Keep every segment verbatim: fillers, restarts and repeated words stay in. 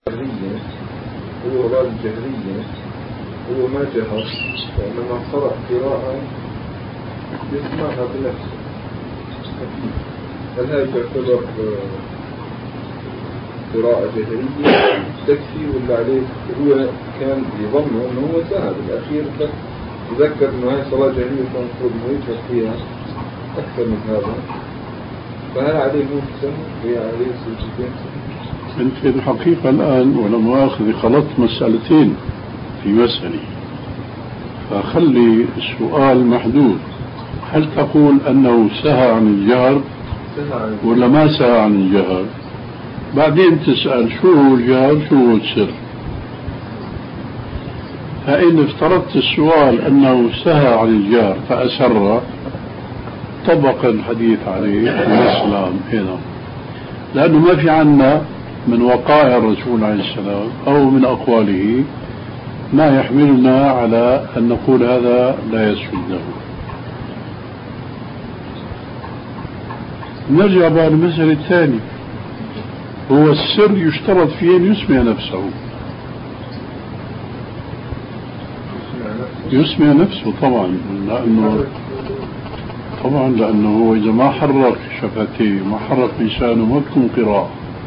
الجهرية هو بعد الجهرية هو ما جهر وإنما قرأ قراءة يسمعها بنفسه. هل هذا تعتبر قراءة جهرية تكفي ولا عليه؟ هو كان يظن أنه هو سهل بالأخير بس تذكر أنه هاي صلاة جهرية فمفروض أنه يجهر فيها أكثر من هذا، فهل عليه ممكن هي عليه سجدتين؟ أنت في الحقيقة الآن ولا مؤاخذ خلطت مسألتين في مسألة، فخلي السؤال محدود. هل تقول أنه سهى عن الجهر ولا ما سهى عن الجهر؟ بعدين تسأل شو هو الجهر شو هو السر. فإن افترضت السؤال أنه سهى عن الجهر فأسر طبق الحديث عليه الإسلام هنا، لأنه ما في عنا من وقائع الرسول عليه السلام أو من أقواله ما يحملنا على أن نقول هذا لا يسجد له. نرجع بقى للمسألة الثانية، هو السر يشترط فيه أن يسمع نفسه. يسمع نفسه طبعا، لأنه طبعا لأنه هو إذا ما حرك شفتيه ما حرك لسانه ما تكون قراءة.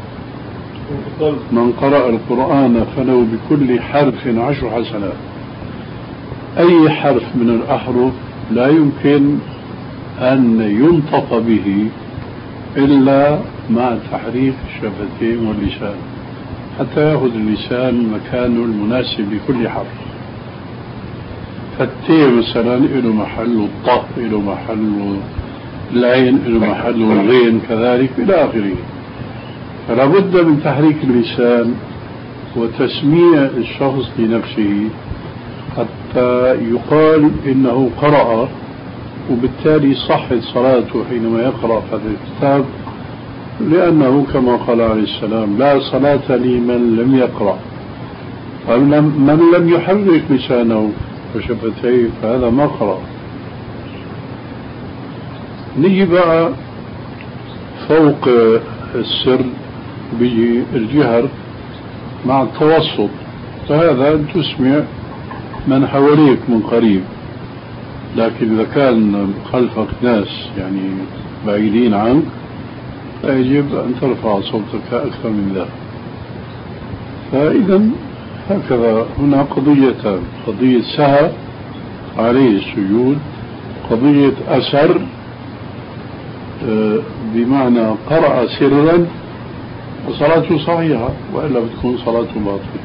من قرأ القرآن فله بكل حرف عشر حسنات. أي حرف من الأحرف لا يمكن أن ينطق به إلا مع تحريك الشفتين واللسان حتى يأخذ اللسان مكانه المناسب لكل حرف. فالتي مثلا له محل الطه، له محل العين، له محل الغين، كذلك إلى آخره. فلا بد من تحريك اللسان وتسميع الشخص لنفسه حتى يقال إنه قرأ، وبالتالي صحت صلاته حينما يقرأ هذا الكتاب، لأنه كما قال عليه السلام لا صلاة لمن لم يقرأ. من لم يحرك لسانه وشفتيه فهذا ما قرأ. نيجي بقى فوق السر بيجي الجهر مع التوسط، فهذا تسمع من حواليك من قريب، لكن إذا كان خلفك ناس يعني بعيدين عنك فيجب أن ترفع صوتك أكثر من ذلك. فإذا هكذا هنا قضيتان، قضية سهى عليه السجود، قضية أسر بمعنى قرأ سرا وصلاته صحيحة، وإلا بتكون صلاته باطلة.